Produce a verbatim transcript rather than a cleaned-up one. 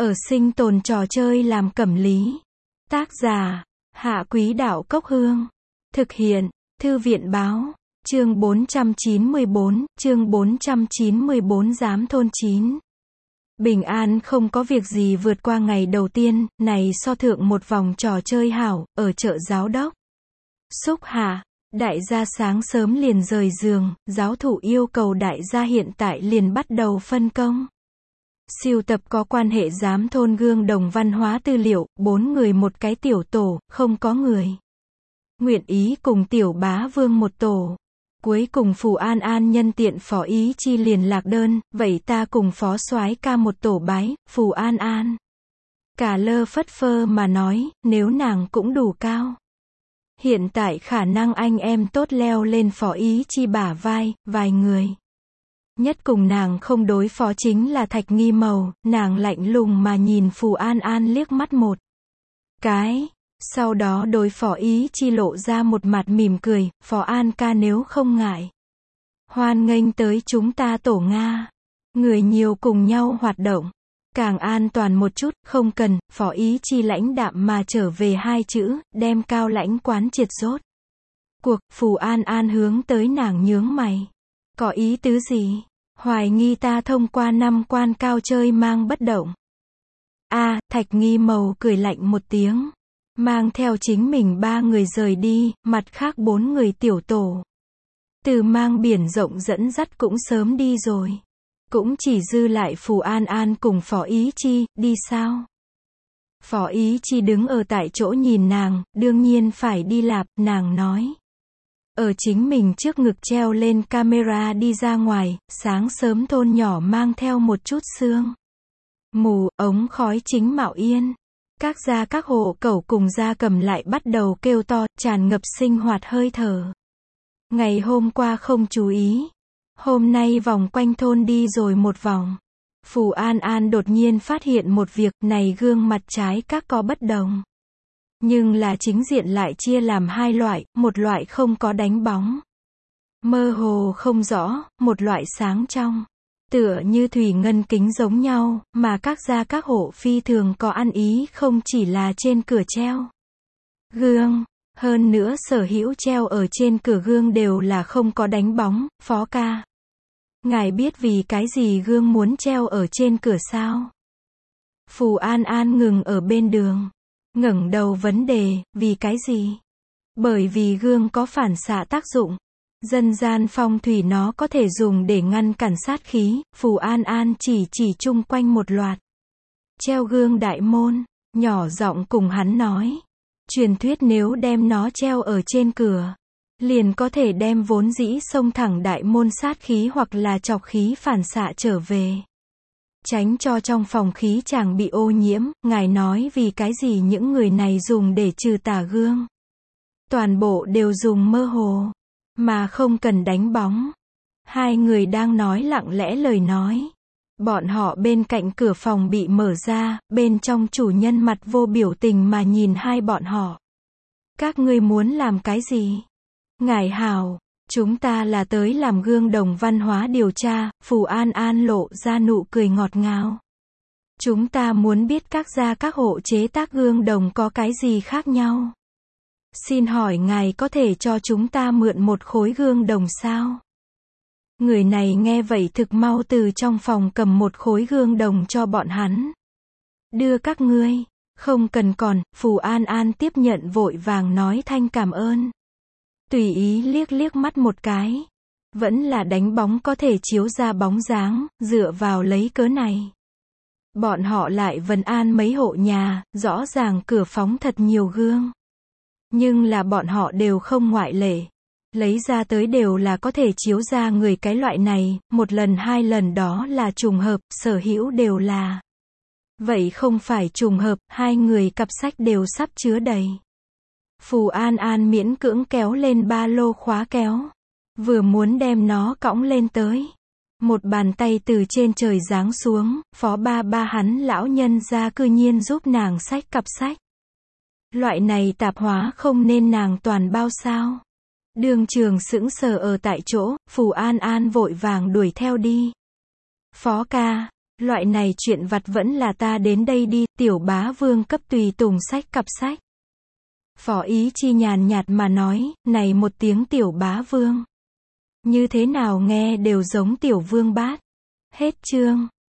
Ở sinh tồn trò chơi làm cẩm lý. Tác giả, Hạ Quý Đạo Cốc Hương. Thực hiện, Thư viện Báo. Chương bốn trăm chín mươi bốn, chương bốn trăm chín mươi bốn Giám thôn chín. Bình an không có việc gì vượt qua ngày đầu tiên, này so thượng một vòng trò chơi hảo, ở chợ Giáo Đốc. Xúc Hạ, đại gia sáng sớm liền rời giường, giáo thủ yêu cầu đại gia hiện tại liền bắt đầu phân công. Sưu tập có quan hệ giám thôn gương đồng văn hóa tư liệu, bốn người một cái tiểu tổ, không có người nguyện ý cùng tiểu bá vương một tổ. Cuối cùng Phù An An nhân tiện Phó Ý Chi liền lạc đơn, vậy ta cùng Phó Soái ca một tổ bái. Phù An An cả lơ phất phơ mà nói, nếu nàng cũng đủ cao. Hiện tại khả năng anh em tốt leo lên Phó Ý Chi bả vai, vài người. Nhất cùng nàng không đối phó chính là Thạch Nghi Mầu, nàng lạnh lùng mà nhìn Phù An An liếc mắt một cái. Sau đó đối Phó Ý Chi lộ ra một mặt mỉm cười, Phó An ca nếu không ngại. Hoan nghênh tới chúng ta tổ Nga. Người nhiều cùng nhau hoạt động. Càng an toàn một chút, không cần, Phó Ý Chi lãnh đạm mà trở về hai chữ, đem cao lãnh quán triệt rốt. Cuộc, Phù An An hướng tới nàng nhướng mày. Có ý tứ gì? Hoài nghi ta thông qua năm quan cao chơi mang bất động. A, Thạch Nghi Mầu cười lạnh một tiếng. Mang theo chính mình ba người rời đi, mặt khác bốn người tiểu tổ. Từ mang biển rộng dẫn dắt cũng sớm đi rồi. Cũng chỉ dư lại Phù An An cùng Phó Ý Chi, đi sao? Phó Ý Chi đứng ở tại chỗ nhìn nàng, đương nhiên phải đi lạp, nàng nói. Ở chính mình trước ngực treo lên camera đi ra ngoài, sáng sớm thôn nhỏ mang theo một chút sương mù, ống khói chính mạo yên. Các gia các hộ cẩu cùng gia cầm lại bắt đầu kêu to, tràn ngập sinh hoạt hơi thở. Ngày hôm qua không chú ý. Hôm nay vòng quanh thôn đi rồi một vòng. Phù An An đột nhiên phát hiện một việc, này gương mặt trái các có bất đồng. Nhưng là chính diện lại chia làm hai loại, một loại không có đánh bóng. Mơ hồ không rõ, một loại sáng trong. Tựa như thủy ngân kính giống nhau, mà các gia các hộ phi thường có ăn ý không chỉ là trên cửa treo gương. Hơn nữa sở hữu treo ở trên cửa gương đều là không có đánh bóng. Phó ca, ngài biết vì cái gì gương muốn treo ở trên cửa sao? Phù An An ngừng ở bên đường. Ngẩng đầu vấn đề, vì cái gì? Bởi vì gương có phản xạ tác dụng. Dân gian phong thủy nó có thể dùng để ngăn cản sát khí. Phù An An chỉ chỉ chung quanh một loạt treo gương đại môn, nhỏ giọng cùng hắn nói. Truyền thuyết nếu đem nó treo ở trên cửa, liền có thể đem vốn dĩ xông thẳng đại môn sát khí hoặc là chọc khí phản xạ trở về. Tránh cho trong phòng khí chẳng bị ô nhiễm. Ngài nói vì cái gì những người này dùng để trừ tà gương? Toàn bộ đều dùng mơ hồ, mà không cần đánh bóng. Hai người đang nói lặng lẽ lời nói. Bọn họ bên cạnh cửa phòng bị mở ra, bên trong chủ nhân mặt vô biểu tình mà nhìn hai bọn họ. Các ngươi muốn làm cái gì? Ngài hảo, chúng ta là tới làm gương đồng văn hóa điều tra. Phù An An lộ ra nụ cười ngọt ngào. Chúng ta muốn biết các gia các hộ chế tác gương đồng có cái gì khác nhau. Xin hỏi ngài có thể cho chúng ta mượn một khối gương đồng sao? Người này nghe vậy thực mau từ trong phòng cầm một khối gương đồng cho bọn hắn. Đưa các ngươi, không cần còn. Phù An An tiếp nhận vội vàng nói thanh cảm ơn. Tùy ý liếc liếc mắt một cái. Vẫn là đánh bóng có thể chiếu ra bóng dáng, dựa vào lấy cớ này. Bọn họ lại vấn an mấy hộ nhà, rõ ràng cửa phóng thật nhiều gương. Nhưng là bọn họ đều không ngoại lệ. Lấy ra tới đều là có thể chiếu ra người cái loại này, một lần hai lần đó là trùng hợp, sở hữu đều là. Vậy không phải trùng hợp, hai người cặp sách đều sắp chứa đầy. Phù An An miễn cưỡng kéo lên ba lô khóa kéo. Vừa muốn đem nó cõng lên tới. Một bàn tay từ trên trời giáng xuống, Phó ba ba hắn lão nhân ra cư nhiên giúp nàng xách cặp sách. Loại này tạp hóa không nên nàng toàn bao sao? Đường Trường sững sờ ở tại chỗ. Phù An An vội vàng đuổi theo đi. Phó ca, Loại này chuyện vặt vẫn là ta đến đây đi, tiểu bá vương cấp tùy tùng xách cặp sách. Phó Ý Chi nhàn nhạt mà nói, này một tiếng tiểu bá vương. Như thế nào nghe đều giống tiểu vương bát. Hết chương.